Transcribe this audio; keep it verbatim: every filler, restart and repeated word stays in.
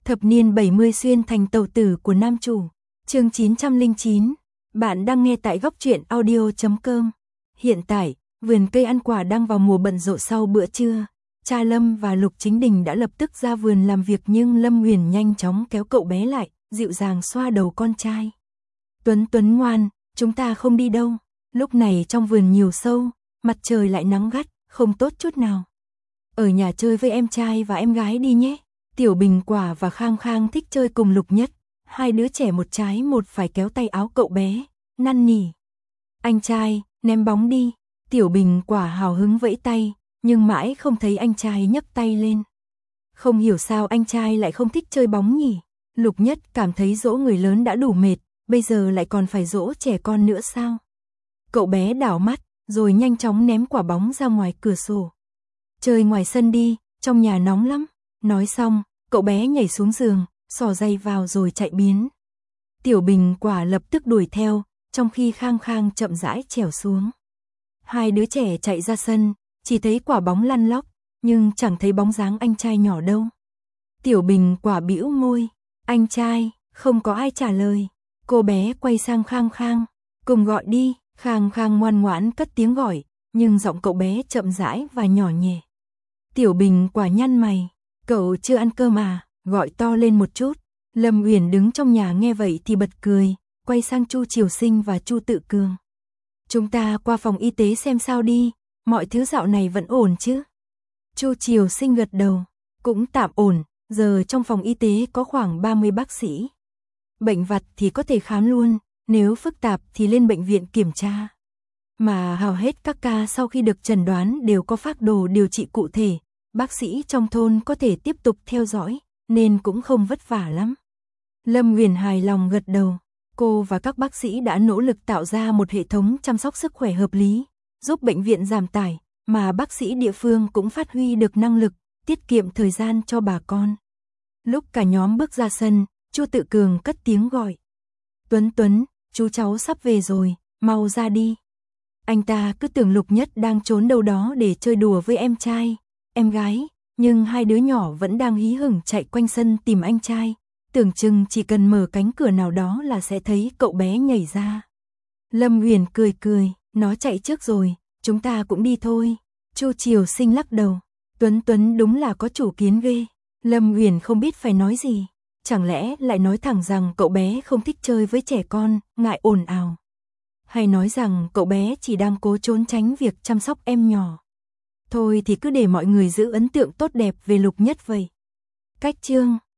Thập niên bảy mươi xuyên thành tàu tử của nam chủ. Chương chín trăm lẻ chín. Bạn đang nghe tại góc truyện audio chấm com. Hiện tại, vườn cây ăn quả đang vào mùa bận rộn sau bữa trưa. Cha Lâm và Lục Chính Đình đã lập tức ra vườn làm việc, nhưng Lâm Huyền nhanh chóng kéo cậu bé lại, dịu dàng xoa đầu con trai. Tuấn Tuấn ngoan, chúng ta không đi đâu. Lúc này trong vườn nhiều sâu, mặt trời lại nắng gắt, không tốt chút nào. Ở nhà chơi với em trai và em gái đi nhé. Tiểu Bình Quả và Khang Khang thích chơi cùng Lục Nhất. Hai đứa trẻ một trái một phải kéo tay áo cậu bé, năn nỉ. Anh trai, ném bóng đi. Tiểu Bình Quả hào hứng vẫy tay, nhưng mãi không thấy anh trai nhấc tay lên. Không hiểu sao anh trai lại không thích chơi bóng nhỉ. Lục Nhất cảm thấy dỗ người lớn đã đủ mệt, bây giờ lại còn phải dỗ trẻ con nữa sao? Cậu bé đảo mắt, rồi nhanh chóng ném quả bóng ra ngoài cửa sổ. Chơi ngoài sân đi, trong nhà nóng lắm. Nói xong, cậu bé nhảy xuống giường, xỏ giày vào rồi chạy biến. Tiểu Bình Quả lập tức đuổi theo, trong khi Khang Khang chậm rãi trèo xuống. Hai đứa trẻ chạy ra sân, chỉ thấy quả bóng lăn lóc, nhưng chẳng thấy bóng dáng anh trai nhỏ đâu. Tiểu Bình Quả bĩu môi, anh trai, không có ai trả lời. Cô bé quay sang Khang Khang, cùng gọi đi. Khang Khang ngoan ngoãn cất tiếng gọi, nhưng giọng cậu bé chậm rãi và nhỏ nhẹ. Tiểu Bình Quả nhăn mày, cậu chưa ăn cơm à, gọi to lên một chút. Lâm Uyển đứng trong nhà nghe vậy thì bật cười, quay sang Chu Triều Sinh và Chu Tự Cường. Chúng ta qua phòng y tế xem sao đi, mọi thứ dạo này vẫn ổn chứ? Chu Triều Sinh gật đầu, cũng tạm ổn, giờ trong phòng y tế có khoảng ba mươi bác sĩ. Bệnh vặt thì có thể khám luôn, nếu phức tạp thì lên bệnh viện kiểm tra. Mà hầu hết các ca sau khi được chẩn đoán đều có phác đồ điều trị cụ thể, bác sĩ trong thôn có thể tiếp tục theo dõi, nên cũng không vất vả lắm. Lâm Huyền hài lòng gật đầu, cô và các bác sĩ đã nỗ lực tạo ra một hệ thống chăm sóc sức khỏe hợp lý, giúp bệnh viện giảm tải, mà bác sĩ địa phương cũng phát huy được năng lực, tiết kiệm thời gian cho bà con. Lúc cả nhóm bước ra sân, Chu Tự Cường cất tiếng gọi. Tuấn Tuấn, chú cháu sắp về rồi, mau ra đi. Anh ta cứ tưởng Lục Nhất đang trốn đâu đó để chơi đùa với em trai, em gái, nhưng hai đứa nhỏ vẫn đang hí hửng chạy quanh sân tìm anh trai, tưởng chừng chỉ cần mở cánh cửa nào đó là sẽ thấy cậu bé nhảy ra. Lâm Huyền cười cười, nó chạy trước rồi, chúng ta cũng đi thôi. Chu Triều Sinh lắc đầu, Tuấn Tuấn đúng là có chủ kiến ghê. Lâm Huyền không biết phải nói gì, chẳng lẽ lại nói thẳng rằng cậu bé không thích chơi với trẻ con, ngại ồn ào. Hay nói rằng cậu bé chỉ đang cố trốn tránh việc chăm sóc em nhỏ. Thôi thì cứ để mọi người giữ ấn tượng tốt đẹp về Lục Nhất vậy. Cách chương